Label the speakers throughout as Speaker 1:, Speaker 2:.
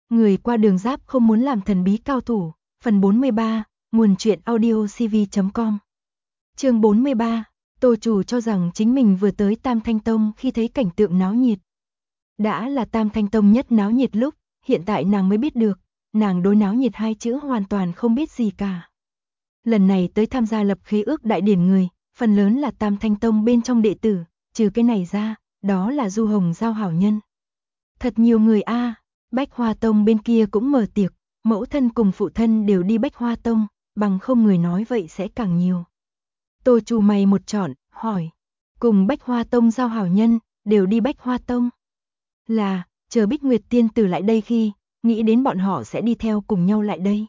Speaker 1: Người qua đường giáp không muốn làm thần bí cao thủ. Phần 43, nguồn truyện audio cv.com. Chương 43, Tô Chủ cho rằng chính mình vừa tới Tam Thanh Tông khi thấy cảnh tượng náo nhiệt. Đã là Tam Thanh Tông nhất náo nhiệt lúc, hiện tại nàng mới biết được, nàng đối náo nhiệt hai chữ hoàn toàn không biết gì cả. Lần này tới tham gia lập khế ước đại điển người, phần lớn là Tam Thanh Tông bên trong đệ tử, trừ cái này ra, đó là Du Hồng giao hảo nhân. Thật nhiều người a. Bách Hoa Tông bên kia cũng mở tiệc, mẫu thân cùng phụ thân đều đi Bách Hoa Tông, bằng không người nói vậy sẽ càng nhiều. Tô Chủ mày một trọn, hỏi, cùng Bách Hoa Tông giao hảo nhân, đều đi Bách Hoa Tông. Là, chờ Bích Nguyệt tiên tử lại đây khi, nghĩ đến bọn họ sẽ đi theo cùng nhau lại đây.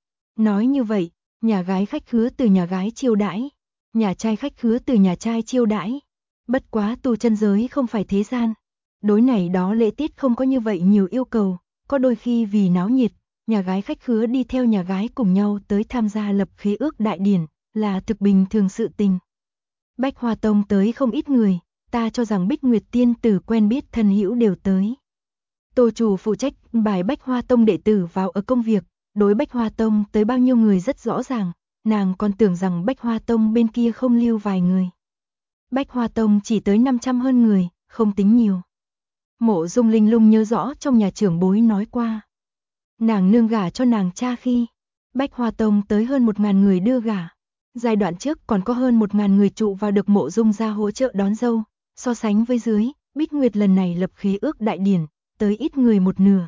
Speaker 1: Nói như vậy, nhà gái khách khứa từ nhà gái chiêu đãi, nhà trai khách khứa từ nhà trai chiêu đãi. Bất quá tu chân giới không phải thế gian. Đối này đó lễ tiết không có như vậy nhiều yêu cầu, có đôi khi vì náo nhiệt, nhà gái khách khứa đi theo nhà gái cùng nhau tới tham gia lập khế ước đại điển, là thực bình thường sự tình. Bách Hoa Tông tới không ít người, ta cho rằng Bích Nguyệt tiên tử quen biết thân hữu đều tới. Tô Chủ phụ trách bài Bách Hoa Tông đệ tử vào ở công việc, đối Bách Hoa Tông tới bao nhiêu người rất rõ ràng, nàng còn tưởng rằng Bách Hoa Tông bên kia không lưu vài người. Bách Hoa Tông chỉ tới 500 hơn người, không tính nhiều. Mộ Dung Linh Lung nhớ rõ trong nhà trưởng bối nói qua. Nàng nương gả cho nàng cha khi, Bách Hoa Tông tới hơn 1000 người đưa gả. Giai đoạn trước còn có hơn 1000 người trụ vào được Mộ Dung ra hỗ trợ đón dâu, so sánh với dưới, Bích Nguyệt lần này lập khế ước đại điển, tới ít người một nửa.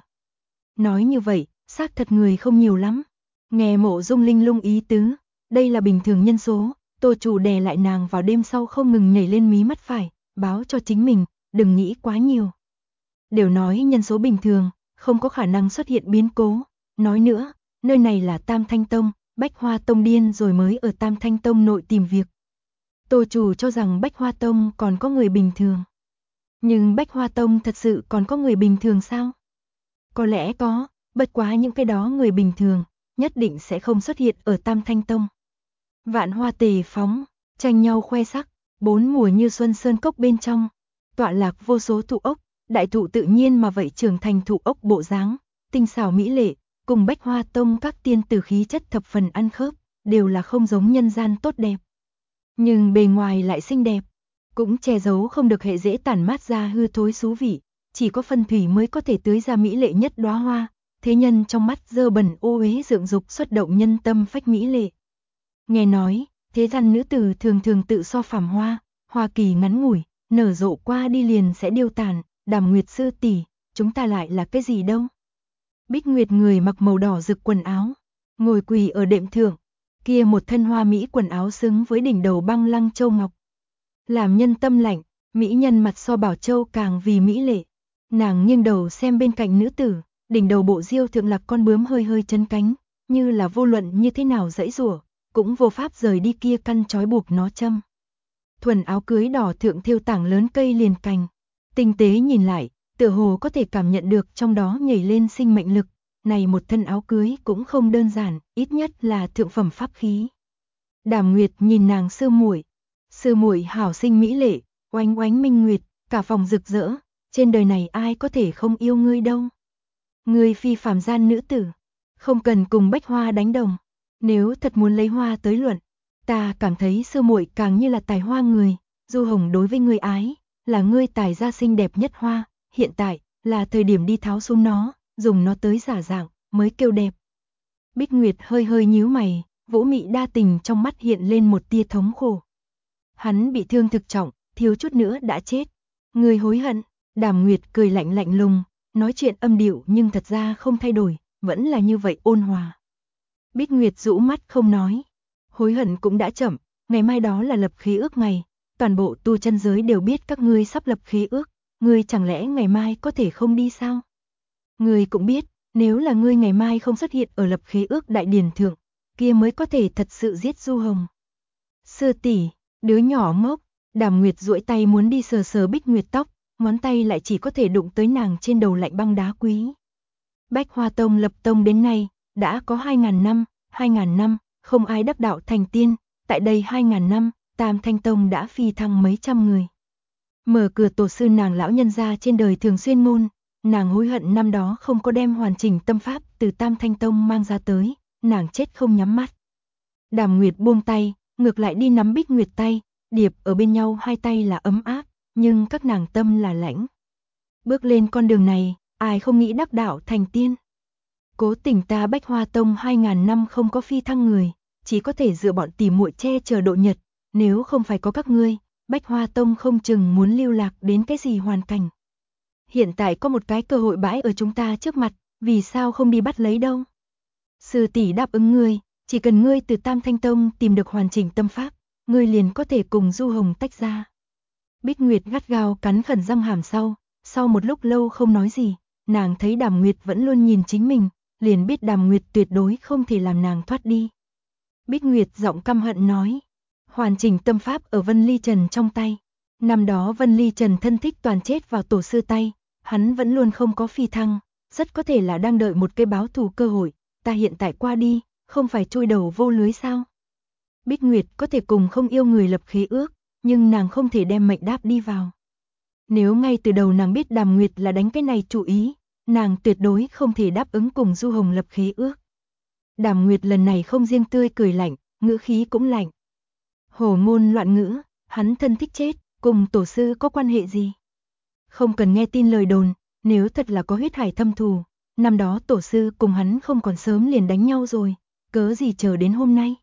Speaker 1: Nói như vậy, xác thật người không nhiều lắm. Nghe Mộ Dung Linh Lung ý tứ, đây là bình thường nhân số, Tô Chủ đè lại nàng vào đêm sau không ngừng nhảy lên mí mắt phải, báo cho chính mình, đừng nghĩ quá nhiều. Đều nói nhân số bình thường, không có khả năng xuất hiện biến cố. Nói nữa, nơi này là Tam Thanh Tông, Bách Hoa Tông điên rồi mới ở Tam Thanh Tông nội tìm việc. Tô Chủ cho rằng Bách Hoa Tông còn có người bình thường. Nhưng Bách Hoa Tông thật sự còn có người bình thường sao? Có lẽ có, bất quá những cái đó người bình thường, nhất định sẽ không xuất hiện ở Tam Thanh Tông. Vạn hoa tề phóng, tranh nhau khoe sắc, bốn mùa như xuân sơn cốc bên trong, tọa lạc vô số thụ ốc, đại thụ tự nhiên mà vậy trưởng thành thụ ốc bộ dáng, tinh xảo mỹ lệ, cùng Bách Hoa Tông các tiên tử khí chất thập phần ăn khớp, đều là không giống nhân gian tốt đẹp. Nhưng bề ngoài lại xinh đẹp, cũng che giấu không được hệ dễ tản mát ra hư thối xú vị, chỉ có phân thủy mới có thể tưới ra mỹ lệ nhất đóa hoa, thế nhân trong mắt dơ bẩn ô uế dựng dục xuất động nhân tâm phách mỹ lệ. Nghe nói, thế gian nữ tử thường thường tự so phàm hoa, hoa kỳ ngắn ngủi, nở rộ qua đi liền sẽ điêu tàn. Đàm Nguyệt sư tỷ, chúng ta lại là cái gì đâu? Bích Nguyệt người mặc màu đỏ rực quần áo, ngồi quỳ ở đệm thượng, kia một thân hoa mỹ quần áo xứng với đỉnh đầu băng lăng châu ngọc. Làm nhân tâm lạnh, mỹ nhân mặt so Bảo Châu càng vì mỹ lệ. Nàng nghiêng đầu xem bên cạnh nữ tử, đỉnh đầu bộ diêu thượng lạc con bướm hơi hơi chấn cánh, như là vô luận như thế nào dãy rủa, cũng vô pháp rời đi kia căn trói buộc nó châm. Thuần áo cưới đỏ thượng thêu tảng lớn cây liền cành. Tinh tế nhìn lại, tựa hồ có thể cảm nhận được trong đó nhảy lên sinh mệnh lực, này một thân áo cưới cũng không đơn giản, ít nhất là thượng phẩm pháp khí. Đàm Nguyệt nhìn nàng sư muội hảo sinh mỹ lệ, oánh oánh minh nguyệt, cả phòng rực rỡ, trên đời này ai có thể không yêu ngươi đâu. Ngươi phi phàm gian nữ tử, không cần cùng Bách Hoa đánh đồng, nếu thật muốn lấy hoa tới luận, ta cảm thấy sư muội càng như là tài hoa người, Du Hồng đối với ngươi ái. Là ngươi tài gia xinh đẹp nhất hoa, hiện tại là thời điểm đi tháo xuống nó, dùng nó tới giả dạng, mới kêu đẹp. Bích Nguyệt hơi hơi nhíu mày, Vũ Mị đa tình trong mắt hiện lên một tia thống khổ. Hắn bị thương thực trọng, thiếu chút nữa đã chết. Ngươi hối hận, Đàm Nguyệt cười lạnh lạnh lùng, nói chuyện âm điệu nhưng thật ra không thay đổi, vẫn là như vậy ôn hòa. Bích Nguyệt rũ mắt không nói, hối hận cũng đã chậm, ngày mai đó là lập khế ước ngày. Toàn bộ tu chân giới đều biết các ngươi sắp lập khế ước, ngươi chẳng lẽ ngày mai có thể không đi sao? Ngươi cũng biết, nếu là ngươi ngày mai không xuất hiện ở lập khế ước đại điển thượng, kia mới có thể thật sự giết Du Hồng. Sư tỷ, đứa nhỏ ngốc, Đàm Nguyệt duỗi tay muốn đi sờ sờ Bích Nguyệt tóc, ngón tay lại chỉ có thể đụng tới nàng trên đầu lạnh băng đá quý. Bách Hoa Tông lập tông đến nay, đã có 2000 năm, không ai đắc đạo thành tiên, tại đây 2000 năm, Tam Thanh Tông đã phi thăng mấy trăm người. Mở cửa tổ sư nàng lão nhân gia trên đời thường xuyên ngôn, nàng hối hận năm đó không có đem hoàn chỉnh tâm pháp từ Tam Thanh Tông mang ra tới, nàng chết không nhắm mắt. Đàm Nguyệt buông tay, ngược lại đi nắm Bích Nguyệt tay, điệp ở bên nhau hai tay là ấm áp, nhưng các nàng tâm là lãnh. Bước lên con đường này, ai không nghĩ đắc đạo thành tiên. Cố tình ta Bách Hoa Tông 2000 năm không có phi thăng người, chỉ có thể dựa bọn tỉ muội che chở độ nhật, nếu không phải có các ngươi, Bách Hoa Tông không chừng muốn lưu lạc đến cái gì hoàn cảnh. Hiện tại có một cái cơ hội bãi ở chúng ta trước mặt, vì sao không đi bắt lấy đâu? Sư tỷ đáp ứng ngươi, chỉ cần ngươi từ Tam Thanh Tông tìm được hoàn chỉnh tâm pháp, ngươi liền có thể cùng Du Hồng tách ra. Bích Nguyệt gắt gao cắn khẩn răng hàm sau một lúc lâu không nói gì, nàng thấy Đàm Nguyệt vẫn luôn nhìn chính mình, liền biết Đàm Nguyệt tuyệt đối không thể làm nàng thoát đi. Bích Nguyệt giọng căm hận nói, hoàn chỉnh tâm pháp ở Vân Ly Trần trong tay. Năm đó Vân Ly Trần thân thích toàn chết vào tổ sư tay, hắn vẫn luôn không có phi thăng, rất có thể là đang đợi một cái báo thù cơ hội, ta hiện tại qua đi, không phải chui đầu vô lưới sao? Bích Nguyệt có thể cùng không yêu người lập khế ước, nhưng nàng không thể đem mệnh đáp đi vào. Nếu ngay từ đầu nàng biết Đàm Nguyệt là đánh cái này chủ ý, nàng tuyệt đối không thể đáp ứng cùng Du Hồng lập khế ước. Đàm Nguyệt lần này không riêng tươi cười lạnh, ngữ khí cũng lạnh. Hổ ngôn loạn ngữ, hắn thân thích chết, cùng tổ sư có quan hệ gì? Không cần nghe tin lời đồn, nếu thật là có huyết hải thâm thù, năm đó tổ sư cùng hắn không còn sớm liền đánh nhau rồi, cớ gì chờ đến hôm nay?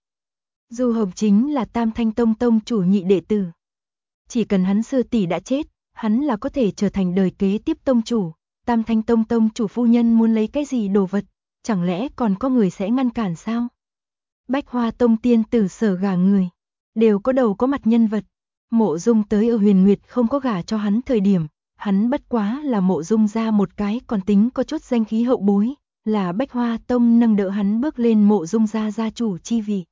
Speaker 1: Du Hồng chính là Tam Thanh Tông tông chủ nhị đệ tử. Chỉ cần hắn sư tỷ đã chết, hắn là có thể trở thành đời kế tiếp tông chủ. Tam Thanh Tông tông chủ phu nhân muốn lấy cái gì đồ vật, chẳng lẽ còn có người sẽ ngăn cản sao? Bách Hoa Tông tiên tử Sở gả người, đều có đầu có mặt nhân vật. Mộ Dung tới ở Huyền Nguyệt không có gả cho hắn thời điểm, hắn bất quá là Mộ Dung ra một cái còn tính có chút danh khí hậu bối, là Bách Hoa Tông nâng đỡ hắn bước lên Mộ Dung gia gia chủ chi vị.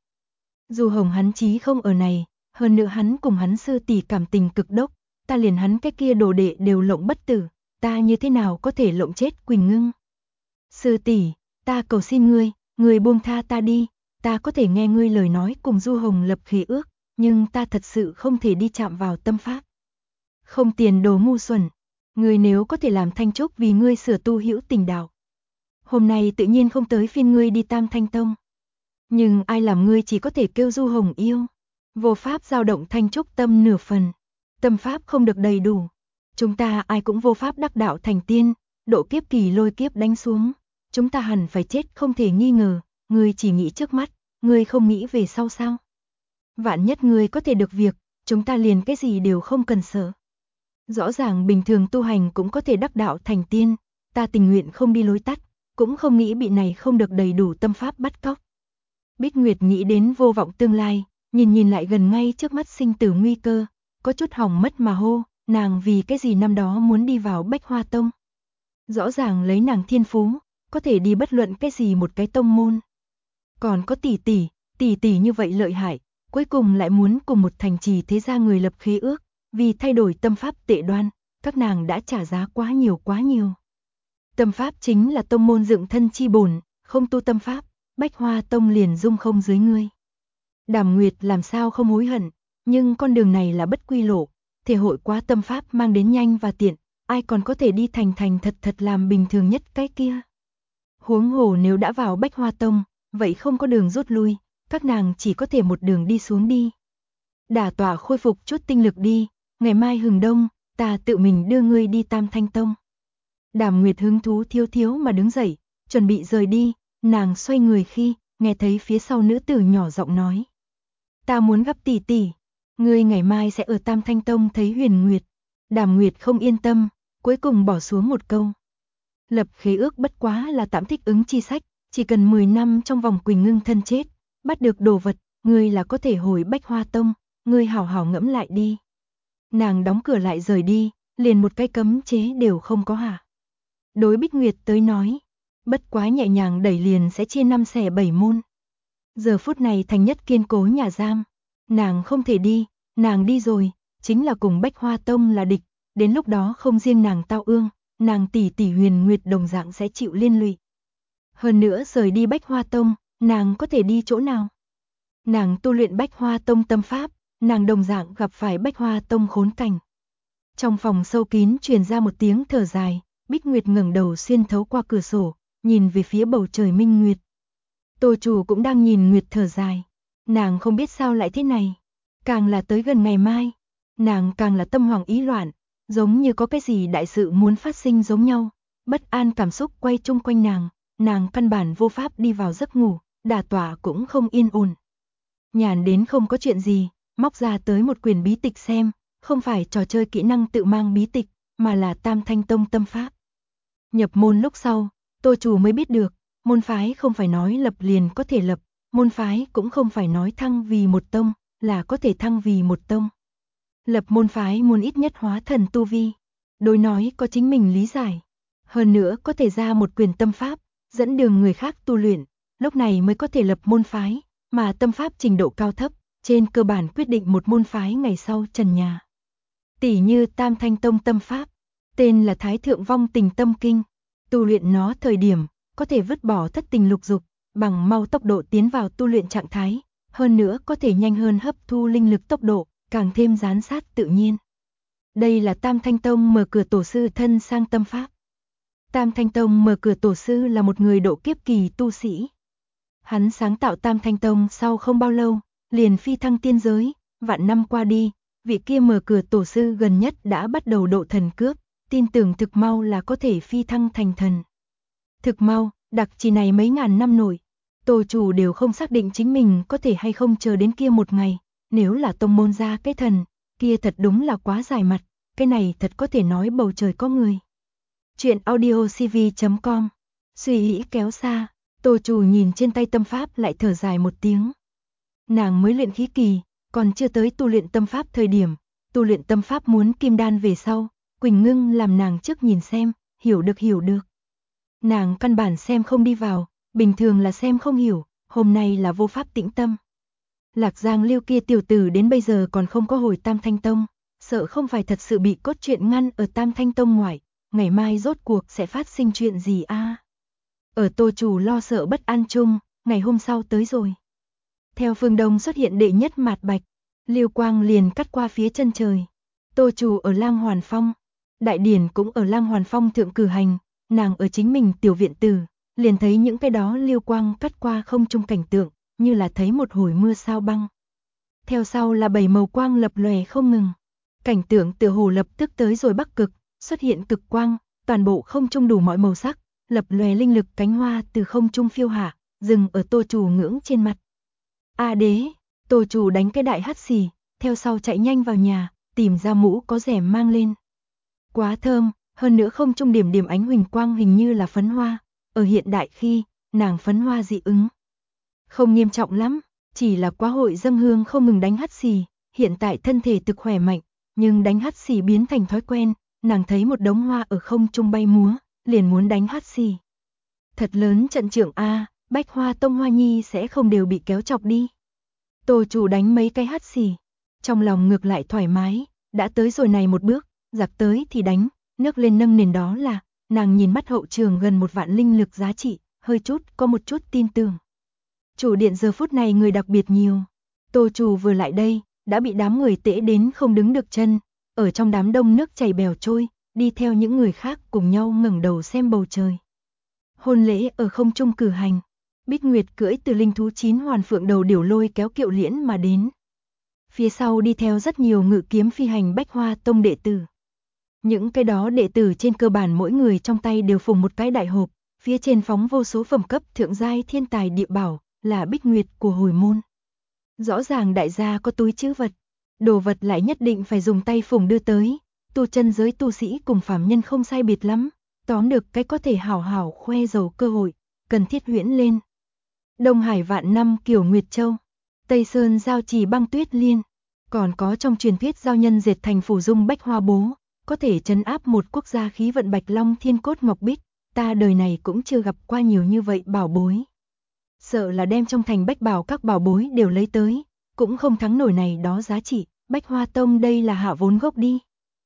Speaker 1: Dù Hồng hắn chí không ở này, hơn nữa hắn cùng hắn sư tỷ cảm tình cực đốc, ta liền hắn cái kia đồ đệ đều lộng bất tử, ta như thế nào có thể lộng chết Quỳnh Ngưng? Sư tỷ, ta cầu xin ngươi buông tha ta đi, ta có thể nghe ngươi lời nói cùng Du Hồng lập khế ước, nhưng ta thật sự không thể đi chạm vào tâm pháp. Không tiền đồ ngu xuẩn, ngươi nếu có thể làm Thanh Trúc vì ngươi sửa tu hữu tình đạo. Hôm nay tự nhiên không tới phiên ngươi đi Tam Thanh Tông. Nhưng ai làm ngươi chỉ có thể kêu Du Hồng yêu. Vô pháp dao động Thanh Trúc tâm nửa phần. Tâm pháp không được đầy đủ. Chúng ta ai cũng vô pháp đắc đạo thành tiên, độ kiếp kỳ lôi kiếp đánh xuống. Chúng ta hẳn phải chết không thể nghi ngờ, ngươi chỉ nghĩ trước mắt, ngươi không nghĩ về sau sao? Vạn nhất ngươi có thể được việc, chúng ta liền cái gì đều không cần sợ. Rõ ràng bình thường tu hành cũng có thể đắc đạo thành tiên, ta tình nguyện không đi lối tắt, cũng không nghĩ bị này không được đầy đủ tâm pháp bắt cóc. Bích Nguyệt nghĩ đến vô vọng tương lai, nhìn lại gần ngay trước mắt sinh tử nguy cơ, có chút hỏng mất mà hô, nàng vì cái gì năm đó muốn đi vào Bách Hoa Tông. Rõ ràng lấy nàng thiên phú, có thể đi bất luận cái gì một cái tông môn. Còn có tỷ tỷ như vậy lợi hại, cuối cùng lại muốn cùng một thành trì thế gia người lập khế ước, vì thay đổi tâm pháp tệ đoan, các nàng đã trả giá quá nhiều. Tâm pháp chính là tông môn dựng thân chi bổn, không tu tâm pháp, Bách Hoa Tông liền dung không dưới ngươi. Đàm Nguyệt làm sao không hối hận, nhưng con đường này là bất quy lộ, thể hội quá tâm pháp mang đến nhanh và tiện, ai còn có thể đi thành thật làm bình thường nhất cái kia. Huống hồ nếu đã vào Bách Hoa Tông, vậy không có đường rút lui, các nàng chỉ có thể một đường đi xuống đi. Đả tỏa khôi phục chút tinh lực đi, ngày mai hừng đông, ta tự mình đưa ngươi đi Tam Thanh Tông. Đàm Nguyệt hứng thú thiếu mà đứng dậy, chuẩn bị rời đi, nàng xoay người khi, nghe thấy phía sau nữ tử nhỏ giọng nói. Ta muốn gặp tỷ tỷ, ngươi ngày mai sẽ ở Tam Thanh Tông thấy Huyền Nguyệt. Đàm Nguyệt không yên tâm, cuối cùng bỏ xuống một câu. Lập khế ước bất quá là tạm thích ứng chi sách, chỉ cần 10 năm trong vòng Quỳnh Ngưng thân chết, bắt được đồ vật, ngươi là có thể hồi Bách Hoa Tông, ngươi hảo hảo ngẫm lại đi. Nàng đóng cửa lại rời đi, liền một cái cấm chế đều không có hả. Đối Bích Nguyệt tới nói, bất quá nhẹ nhàng đẩy liền sẽ chia 5 xẻ 7 môn. Giờ phút này thành nhất kiên cố nhà giam, nàng không thể đi, nàng đi rồi, chính là cùng Bách Hoa Tông là địch, đến lúc đó không riêng nàng tao ương, nàng tỷ tỷ Huyền Nguyệt đồng dạng sẽ chịu liên lụy. Hơn nữa rời đi Bách Hoa Tông, nàng có thể đi chỗ nào? Nàng tu luyện Bách Hoa Tông tâm pháp, nàng đồng dạng gặp phải Bách Hoa Tông khốn cảnh. Trong phòng sâu kín truyền ra một tiếng thở dài, Bích Nguyệt ngẩng đầu xuyên thấu qua cửa sổ, nhìn về phía bầu trời minh nguyệt. Tô chủ cũng đang nhìn nguyệt thở dài. Nàng không biết sao lại thế này. Càng là tới gần ngày mai, nàng càng là tâm hoảng ý loạn, giống như có cái gì đại sự muốn phát sinh giống nhau. Bất an cảm xúc quay chung quanh nàng căn bản vô pháp đi vào giấc ngủ, đả tọa cũng không yên ổn. Nhàn đến không có chuyện gì, móc ra tới một quyển bí tịch xem, không phải trò chơi kỹ năng tự mang bí tịch, mà là Tam Thanh Tông tâm pháp. Nhập môn lúc sau, Tô chủ mới biết được, môn phái không phải nói lập liền có thể lập, môn phái cũng không phải nói thăng vì một tông, là có thể thăng vì một tông. Lập môn phái muốn ít nhất hóa thần tu vi, đối nói có chính mình lý giải. Hơn nữa có thể ra một quyền tâm pháp, dẫn đường người khác tu luyện, lúc này mới có thể lập môn phái, mà tâm pháp trình độ cao thấp, trên cơ bản quyết định một môn phái ngày sau trần nhà. Tỷ như Tam Thanh Tông tâm pháp, tên là Thái Thượng Vong Tình Tâm Kinh, tu luyện nó thời điểm, có thể vứt bỏ thất tình lục dục, bằng mau tốc độ tiến vào tu luyện trạng thái, hơn nữa có thể nhanh hơn hấp thu linh lực tốc độ, càng thêm gián sát tự nhiên. Đây là Tam Thanh Tông mở cửa tổ sư thân sang tâm pháp. Tam Thanh Tông mở cửa tổ sư là một người độ kiếp kỳ tu sĩ. Hắn sáng tạo Tam Thanh Tông sau không bao lâu, liền phi thăng tiên giới, vạn năm qua đi, vị kia mở cửa tổ sư gần nhất đã bắt đầu độ thần cướp, tin tưởng thực mau là có thể phi thăng thành thần. Thực mau, đặc chỉ này mấy ngàn năm nổi, Tô chủ đều không xác định chính mình có thể hay không chờ đến kia một ngày, nếu là tông môn ra cái thần, kia thật đúng là quá dài mặt, cái này thật có thể nói bầu trời có người. Chuyện audiocv.com. Suy nghĩ kéo xa, Tô chủ nhìn trên tay tâm pháp lại thở dài một tiếng. Nàng mới luyện khí kỳ, còn chưa tới tu luyện tâm pháp thời điểm, tu luyện tâm pháp muốn kim đan về sau, Quỳnh Ngưng làm nàng trước nhìn xem, hiểu được. Nàng căn bản xem không đi vào, bình thường là xem không hiểu, hôm nay là vô pháp tĩnh tâm. Lạc Giang Liêu kia tiểu tử đến bây giờ còn không có hồi Tam Thanh Tông, sợ không phải thật sự bị cốt truyện ngăn ở Tam Thanh Tông ngoài, ngày mai rốt cuộc sẽ phát sinh chuyện gì a? Ở Tô chủ lo sợ bất an chung, ngày hôm sau tới rồi. Theo phương đông xuất hiện đệ nhất mạt bạch, Liêu quang liền cắt qua phía chân trời. Tô chủ ở Lang Hoàn Phong, Đại Điển cũng ở Lang Hoàn Phong thượng cử hành, nàng ở chính mình tiểu viện tử, liền thấy những cái đó liêu quang cắt qua không trung cảnh tượng, như là thấy một hồi mưa sao băng. Theo sau là 7 màu quang lập lòe không ngừng. Cảnh tượng tựa hồ lập tức tới rồi Bắc Cực, xuất hiện cực quang, toàn bộ không trung đủ mọi màu sắc, lập lòe linh lực cánh hoa từ không trung phiêu hạ, dừng ở Tô chủ ngưỡng trên mặt. A đế, Tô chủ đánh cái đại hắt xì, theo sau chạy nhanh vào nhà, tìm ra mũ có rèm mang lên. Quá thơm, hơn nữa không trung điểm điểm ánh huỳnh quang hình như là phấn hoa, ở hiện đại khi, nàng phấn hoa dị ứng. Không nghiêm trọng lắm, chỉ là quá hội dâng hương không ngừng đánh hắt xì, hiện tại thân thể thực khỏe mạnh, nhưng đánh hắt xì biến thành thói quen, nàng thấy một đống hoa ở không trung bay múa, liền muốn đánh hắt xì. Thật lớn trận trưởng a, Bách Hoa Tông Hoa Nhi sẽ không đều bị kéo chọc đi. Tô chủ đánh mấy cái hắt xì, trong lòng ngược lại thoải mái, đã tới rồi này một bước, giặc tới thì đánh, nước lên nâng nền đó là, nàng nhìn mắt hậu trường gần 1 vạn linh lực giá trị, hơi chút có một chút tin tưởng. Chủ điện giờ phút này người đặc biệt nhiều, Tô chủ vừa lại đây, đã bị đám người tễ đến không đứng được chân, ở trong đám đông nước chảy bèo trôi, đi theo những người khác cùng nhau ngẩng đầu xem bầu trời. Hôn lễ ở không trung cử hành, Bích Nguyệt cưỡi từ linh thú 9 hoàn phượng đầu điểu lôi kéo kiệu liễn mà đến. Phía sau đi theo rất nhiều ngự kiếm phi hành Bách Hoa Tông đệ tử. Những cái đó đệ tử trên cơ bản mỗi người trong tay đều phùng một cái đại hộp, phía trên phóng vô số phẩm cấp thượng giai thiên tài địa bảo, là Bích Nguyệt của hồi môn. Rõ ràng đại gia có túi trữ vật, đồ vật lại nhất định phải dùng tay phùng đưa tới, tu chân giới tu sĩ cùng phàm nhân không sai biệt lắm, tóm được cái có thể hảo hảo khoe giàu cơ hội, cần thiết huyễn lên. Đông Hải vạn năm Kiều Nguyệt Châu, Tây Sơn giao trì băng tuyết liên, còn có trong truyền thuyết giao nhân dệt thành phủ dung bách hoa bố, có thể trấn áp một quốc gia khí vận bạch long thiên cốt ngọc bích, ta đời này cũng chưa gặp qua nhiều như vậy bảo bối. Sợ là đem trong thành bách bảo các bảo bối đều lấy tới, cũng không thắng nổi này đó giá trị, Bách Hoa Tông đây là hạ vốn gốc đi.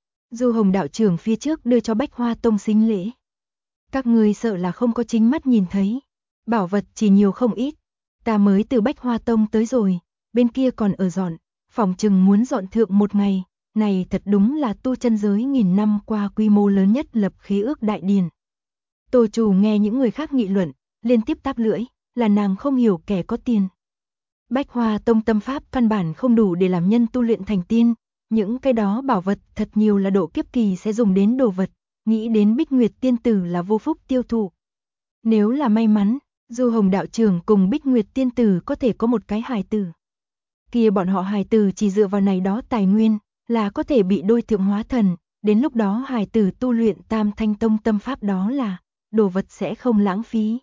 Speaker 1: Du Hồng đạo trưởng phía trước đưa cho Bách Hoa Tông sính lễ. Các người sợ là không có chính mắt nhìn thấy, bảo vật chỉ nhiều không ít, ta mới từ Bách Hoa Tông tới rồi, bên kia còn ở dọn, phòng chừng muốn dọn thượng một ngày, Này thật đúng là tu chân giới nghìn năm qua quy mô lớn nhất lập khế ước đại điển. Tô Trù nghe những người khác nghị luận, liên tiếp táp lưỡi, là nàng không hiểu kẻ có tiền. Bách Hoa Tông tâm pháp căn bản không đủ để làm nhân tu luyện thành tiên, những cái đó bảo vật thật nhiều là độ kiếp kỳ sẽ dùng đến đồ vật, nghĩ đến Bích Nguyệt tiên tử là vô phúc tiêu thụ. Nếu là may mắn, Du Hồng đạo trưởng cùng Bích Nguyệt tiên tử có thể có một cái hài tử. Kia bọn họ hài tử chỉ dựa vào này đó tài nguyên, là có thể bị đôi thượng hóa thần, đến lúc đó hài tử tu luyện Tam Thanh Tông tâm pháp đó là, đồ vật sẽ không lãng phí.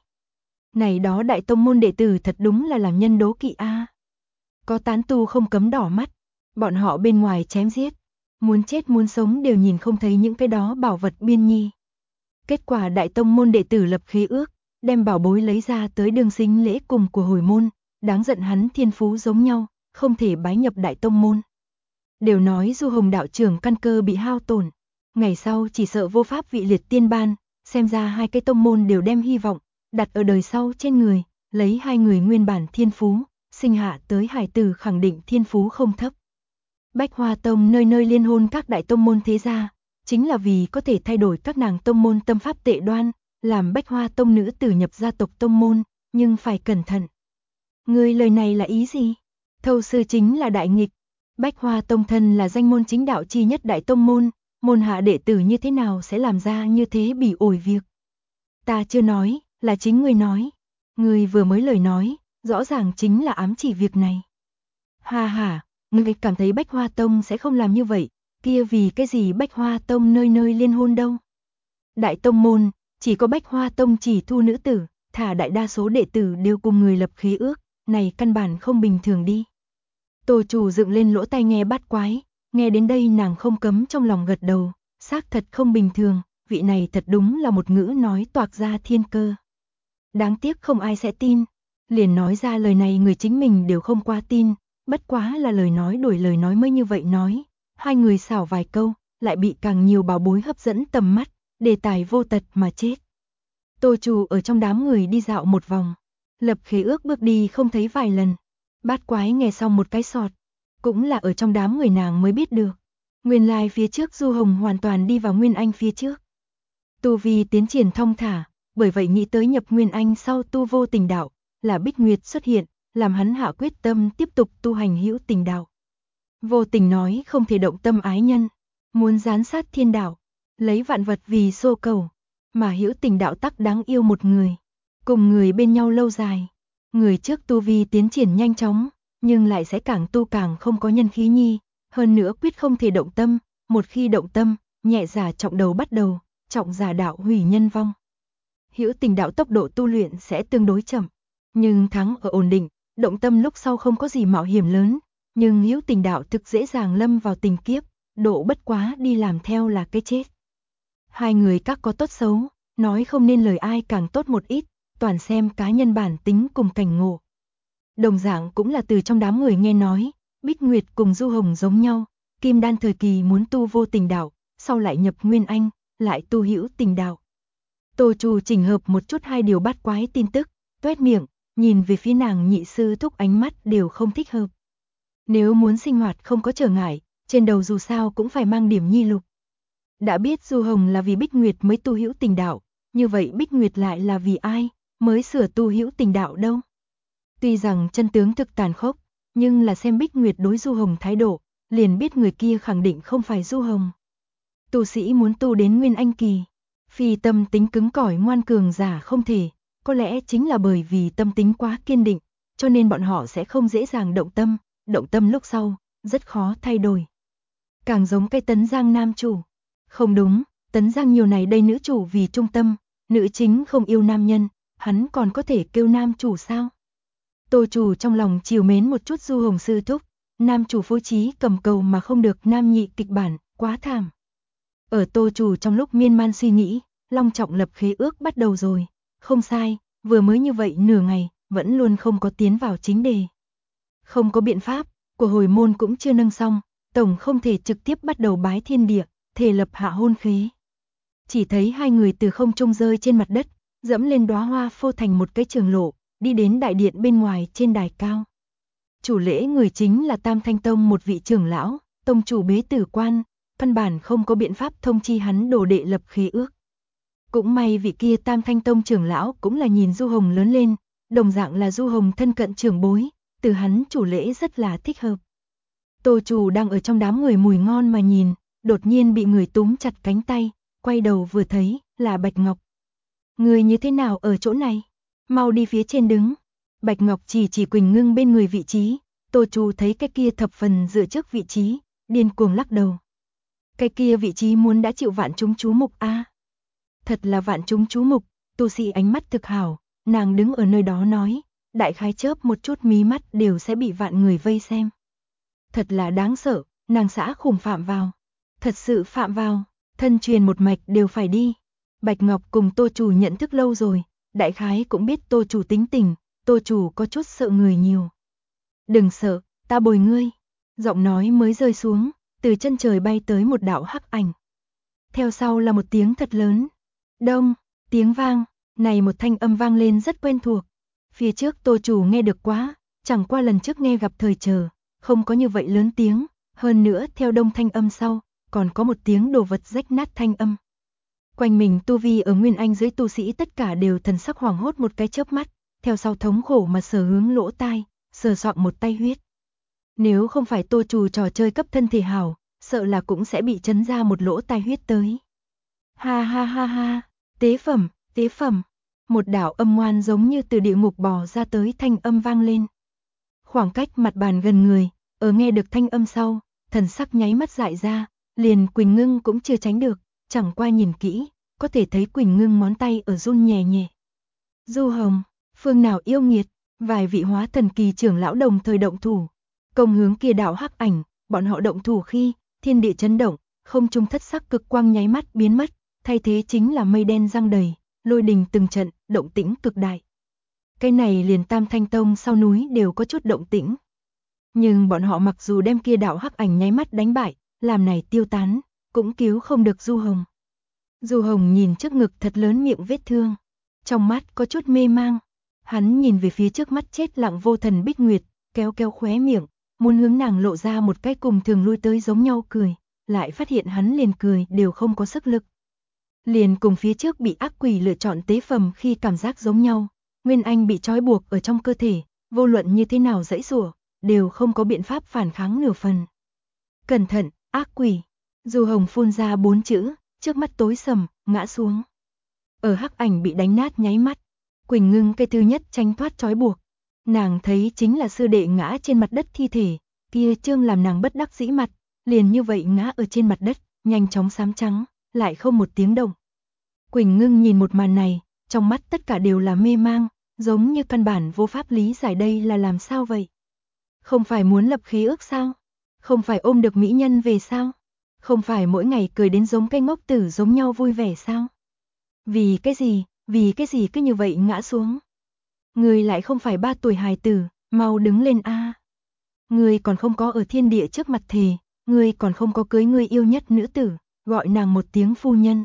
Speaker 1: Này đó đại tông môn đệ tử thật đúng là làm nhân đố kỵ a. Có tán tu không cấm đỏ mắt, bọn họ bên ngoài chém giết, muốn chết muốn sống đều nhìn không thấy những cái đó bảo vật biên nhi. Kết quả đại tông môn đệ tử lập khế ước, đem bảo bối lấy ra tới đường sinh lễ cùng của hồi môn, đáng giận hắn thiên phú giống nhau, không thể bái nhập đại tông môn. Đều nói Du Hồng đạo trưởng căn cơ bị hao tổn, ngày sau chỉ sợ vô pháp vị liệt tiên ban, xem ra hai cái tông môn đều đem hy vọng đặt ở đời sau trên người, lấy hai người nguyên bản thiên phú, sinh hạ tới hải tử khẳng định thiên phú không thấp. Bách Hoa Tông nơi nơi liên hôn các đại tông môn thế gia, chính là vì có thể thay đổi các nàng tông môn tâm pháp tệ đoan, làm Bách Hoa Tông nữ tử nhập gia tộc tông môn, nhưng phải cẩn thận. Ngươi lời này là ý gì? Thâu sư chính là đại nghịch. Bách Hoa Tông thân là danh môn chính đạo chi nhất đại tông môn, môn hạ đệ tử như thế nào sẽ làm ra như thế bỉ ổi việc? Ta chưa nói, là chính ngươi nói. Ngươi vừa mới lời nói, rõ ràng chính là ám chỉ việc này. Ha ha, ngươi cảm thấy Bách Hoa Tông sẽ không làm như vậy, kia vì cái gì Bách Hoa Tông nơi nơi liên hôn đâu? Đại tông môn, chỉ có Bách Hoa Tông chỉ thu nữ tử, thả đại đa số đệ tử đều cùng người lập khế ước, này căn bản không bình thường đi. Tô Trù dựng lên lỗ tai nghe bát quái, nghe đến đây nàng không cấm trong lòng gật đầu, xác thật không bình thường, vị này thật đúng là một ngữ nói toạc ra thiên cơ. Đáng tiếc không ai sẽ tin, liền nói ra lời này người chính mình đều không qua tin, bất quá là lời nói đổi lời nói mới như vậy nói, hai người xảo vài câu, lại bị càng nhiều bảo bối hấp dẫn tầm mắt, đề tài vô tật mà chết. Tô Trù ở trong đám người đi dạo một vòng, lập khế ước bước đi không thấy vài lần, bát quái nghe xong một cái sọt, cũng là ở trong đám người nàng mới biết được. Nguyên lai phía trước Du Hồng hoàn toàn đi vào Nguyên Anh phía trước. Tu vi tiến triển thong thả, bởi vậy nghĩ tới nhập Nguyên Anh sau tu vô tình đạo, là Bích Nguyệt xuất hiện, làm hắn hạ quyết tâm tiếp tục tu hành hữu tình đạo. Vô tình nói không thể động tâm ái nhân, muốn gián sát thiên đạo, lấy vạn vật vì xô cầu, mà hữu tình đạo tắc đáng yêu một người, cùng người bên nhau lâu dài. Người trước tu vi tiến triển nhanh chóng, nhưng lại sẽ càng tu càng không có nhân khí nhi, hơn nữa quyết không thể động tâm, một khi động tâm, nhẹ giả trọng đầu bắt đầu, trọng giả đạo hủy nhân vong. Hữu tình đạo tốc độ tu luyện sẽ tương đối chậm, nhưng thắng ở ổn định, động tâm lúc sau không có gì mạo hiểm lớn, nhưng hữu tình đạo thực dễ dàng lâm vào tình kiếp, độ bất quá đi làm theo là cái chết. Hai người các có tốt xấu, nói không nên lời ai càng tốt một ít, toàn xem cá nhân bản tính cùng cảnh ngộ. Đồng dạng cũng là từ trong đám người nghe nói, Bích Nguyệt cùng Du Hồng giống nhau, kim đan thời kỳ muốn tu vô tình đạo, sau lại nhập Nguyên Anh, lại tu hữu tình đạo. Tô Trù chỉnh hợp một chút hai điều bát quái tin tức, tuét miệng, nhìn về phía nàng nhị sư thúc ánh mắt đều không thích hợp. Nếu muốn sinh hoạt không có trở ngại, trên đầu dù sao cũng phải mang điểm nhi lục. Đã biết Du Hồng là vì Bích Nguyệt mới tu hữu tình đạo, như vậy Bích Nguyệt lại là vì ai mới sửa tu hữu tình đạo đâu? Tuy rằng chân tướng thực tàn khốc, nhưng là xem Bích Nguyệt đối Du Hồng thái độ, liền biết người kia khẳng định không phải Du Hồng. Tu sĩ muốn tu đến Nguyên Anh kỳ, phi tâm tính cứng cỏi ngoan cường giả không thể, có lẽ chính là bởi vì tâm tính quá kiên định, cho nên bọn họ sẽ không dễ dàng động tâm lúc sau, rất khó thay đổi. Càng giống cái Tấn Giang nam chủ. Không đúng, Tấn Giang nhiều này đây nữ chủ vì trung tâm, nữ chính không yêu nam nhân, hắn còn có thể kêu nam chủ sao? Tô Trù trong lòng chiều mến một chút Du Hồng sư thúc, nam chủ phối trí cầm cầu mà không được nam nhị kịch bản, quá thảm. Ở Tô Trù trong lúc miên man suy nghĩ, long trọng lập khế ước bắt đầu rồi, không sai, vừa mới như vậy nửa ngày, vẫn luôn không có tiến vào chính đề. Không có biện pháp, của hồi môn cũng chưa nâng xong, tổng không thể trực tiếp bắt đầu bái thiên địa, thể lập hạ hôn khế. Chỉ thấy hai người từ không trung rơi trên mặt đất, dẫm lên đóa hoa phô thành một cái trường lộ, đi đến đại điện bên ngoài trên đài cao. Chủ lễ người chính là Tam Thanh Tông một vị trưởng lão, tông chủ bế tử quan, căn bản không có biện pháp thông chi hắn đồ đệ lập khế ước. Cũng may vị kia Tam Thanh Tông trưởng lão cũng là nhìn Du Hồng lớn lên, đồng dạng là Du Hồng thân cận trưởng bối, từ hắn chủ lễ rất là thích hợp. Tô chủ đang ở trong đám người mùi ngon mà nhìn, đột nhiên bị người túm chặt cánh tay, quay đầu vừa thấy, là Bạch Ngọc. Người như thế nào ở chỗ này? Mau đi phía trên đứng. Bạch Ngọc chỉ Quỳnh Ngưng bên người vị trí, Tô chủ thấy cái kia thập phần dựa trước vị trí, điên cuồng lắc đầu. Cái kia vị trí muốn đã chịu vạn chúng chú mục a. Thật là vạn chúng chú mục, tu sĩ ánh mắt thực hảo, nàng đứng ở nơi đó nói, đại khái chớp một chút mí mắt đều sẽ bị vạn người vây xem. Thật là đáng sợ, nàng xã khủng phạm vào. Thật sự phạm vào, thân truyền một mạch đều phải đi. Bạch Ngọc cùng Tô chủ nhận thức lâu rồi, đại khái cũng biết Tô chủ tính tình, Tô chủ có chút sợ người nhiều. Đừng sợ, ta bồi ngươi. Giọng nói mới rơi xuống, từ chân trời bay tới một đạo hắc ảnh. Theo sau là một tiếng thật lớn. Đông, tiếng vang, này một thanh âm vang lên rất quen thuộc. Phía trước Tô chủ nghe được quá, chẳng qua lần trước nghe gặp thời chờ, không có như vậy lớn tiếng, hơn nữa theo đông thanh âm sau, còn có một tiếng đồ vật rách nát thanh âm. Quanh mình tu vi ở Nguyên Anh dưới tu sĩ tất cả đều thần sắc hoảng hốt một cái chớp mắt, theo sau thống khổ mà sờ hướng lỗ tai, sờ soạn một tay huyết. Nếu không phải Tô chủ trò chơi cấp thân thể hảo, sợ là cũng sẽ bị chấn ra một lỗ tai huyết tới. Ha ha ha ha, tế phẩm, một đạo âm ngoan giống như từ địa ngục bò ra tới thanh âm vang lên. Khoảng cách mặt bàn gần người, ở nghe được thanh âm sau, thần sắc nháy mắt dại ra, liền Quỳnh Ngưng cũng chưa tránh được, chẳng qua nhìn kỹ, có thể thấy Quỳnh Ngưng ngón tay ở run nhẹ nhẹ. Du Hồng, phương nào yêu nghiệt, vài vị hóa thần kỳ trưởng lão đồng thời động thủ, công hướng kia đạo hắc ảnh, bọn họ động thủ khi, thiên địa chấn động, không trung thất sắc cực quang nháy mắt biến mất, thay thế chính là mây đen giăng đầy, lôi đình từng trận, động tĩnh cực đại. Cái này liền Tam Thanh Tông sau núi đều có chút động tĩnh. Nhưng bọn họ mặc dù đem kia đạo hắc ảnh nháy mắt đánh bại, làm này tiêu tán, cũng cứu không được Du Hồng. Du Hồng nhìn trước ngực thật lớn miệng vết thương, trong mắt có chút mê mang. Hắn nhìn về phía trước mắt chết lặng vô thần Bích Nguyệt, kéo khóe miệng, muốn hướng nàng lộ ra một cái cùng thường lui tới giống nhau cười, lại phát hiện hắn liền cười đều không có sức lực. Liền cùng phía trước bị ác quỷ lựa chọn tế phẩm khi cảm giác giống nhau, Nguyên Anh bị trói buộc ở trong cơ thể, vô luận như thế nào giãy giụa, đều không có biện pháp phản kháng nửa phần. Cẩn thận, ác quỷ. Du Hồng phun ra 4 chữ, trước mắt tối sầm, ngã xuống. Ở hắc ảnh bị đánh nát nháy mắt, Quỳnh Ngưng cái thứ nhất tránh thoát trói buộc. Nàng thấy chính là sư đệ ngã trên mặt đất thi thể, kia trương làm nàng bất đắc dĩ mặt, liền như vậy ngã ở trên mặt đất, nhanh chóng xám trắng, lại không một tiếng động. Quỳnh Ngưng nhìn một màn này, trong mắt tất cả đều là mê mang, giống như căn bản vô pháp lý giải đây là làm sao vậy. Không phải muốn lập khí ước sao? Không phải ôm được mỹ nhân về sao? Không phải mỗi ngày cười đến giống cái ngốc tử giống nhau vui vẻ sao? Vì cái gì cứ như vậy ngã xuống? Người lại không phải 3 tuổi hài tử, mau đứng lên a. Người còn không có ở thiên địa trước mặt thề, người còn không có cưới người yêu nhất nữ tử, gọi nàng một tiếng phu nhân.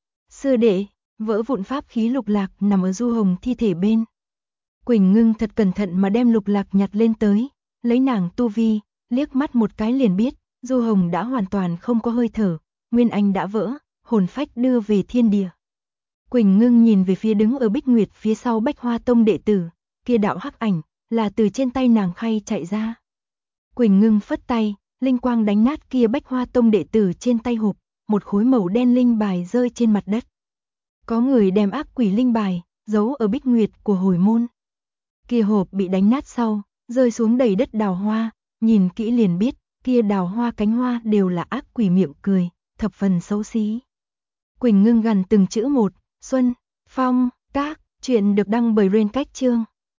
Speaker 1: Sư đệ, vỡ vụn pháp khí lục lạc nằm ở Du Hồng thi thể bên. Quỳnh Ngưng thật cẩn thận mà đem lục lạc nhặt lên tới, lấy nàng tu vi, liếc mắt một cái liền biết, Du Hồng đã hoàn toàn không có hơi thở, Nguyên Anh đã vỡ, hồn phách đưa về thiên địa. Quỳnh Ngưng nhìn về phía đứng ở Bích Nguyệt phía sau Bách Hoa Tông đệ tử, kia đạo hắc ảnh, là từ trên tay nàng khay chạy ra. Quỳnh Ngưng phất tay, linh quang đánh nát kia Bách Hoa Tông đệ tử trên tay hộp, một khối màu đen linh bài rơi trên mặt đất. Có người đem ác quỷ linh bài, giấu ở Bích Nguyệt của hồi môn. Kia hộp bị đánh nát sau, rơi xuống đầy đất đào hoa, nhìn kỹ liền biết, kia đào hoa cánh hoa đều là ác quỷ miệng cười, thập phần xấu xí. Quỳnh Ngưng gần từng chữ một, Xuân, Phong, Các, chuyện được đăng bởi Rain Cách Chương.